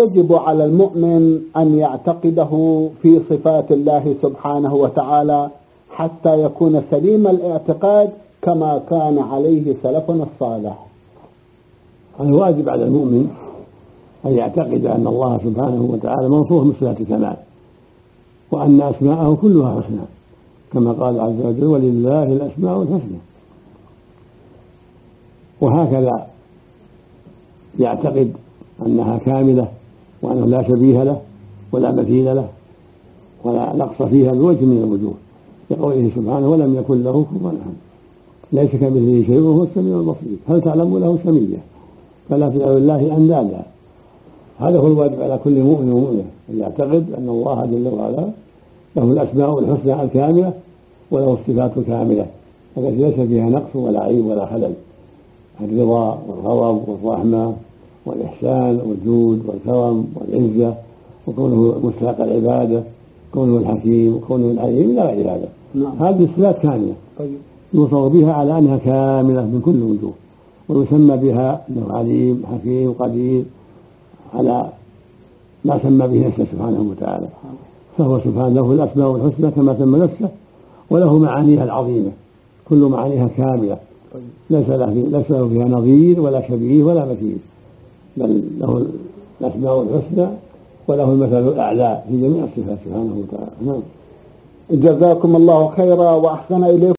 يجب على المؤمن أن يعتقده في صفات الله سبحانه وتعالى حتى يكون سليم الاعتقاد كما كان عليه سلفنا الصالح؟ الواجب على المؤمن أن يعتقد أن الله سبحانه وتعالى موصوف من صفات الكمال، وأن أسماءه كلها حسنى كما قال عز وجل: ولله الأسماء الحسنى. وهكذا يعتقد أنها كاملة، وأنه لا شبيه له ولا مثيل له ولا نقص فيها بوجه من الوجوه، لقوله سبحانه: ولم يكن له كفوا أحد، ليس كمثله شيء وهو السميع البصير، هل تعلم له سمية، فلا تجعلوا لله أندادا. هذا هو الواجب على كل مؤمن ومؤمنة، أن يعتقد أن الله جل وعلا له الأسماء الحسنى الكاملة وله الصفات الكاملة التي ليس فيها نقص ولا عيب ولا خلل: الرضا والغضب والرحمة والإحسان والجود والكرم والعزة، وكونه مستحق العبادة، كونه الحكيم وكونه العليم إلى غير هذا. هذه الصفات كاملة يوصف بها على أنها كاملة من كل وجوه، ويسمى بها أنه عليم حكيم قدير على ما سمى به نفسه سبحانه وتعالى. فهو سبحانه له الأسماء الحسنى كما سمى نفسه، وله معانيها العظيمة كل معانيها كاملة، ليس له فيها نظير ولا شبيه ولا مثيل، بل له الأسماء الحسنى وله المثل الأعلى في جميع الصفات سبحانه وتعالى. جزاكم الله خيرا وأحسن إليكم.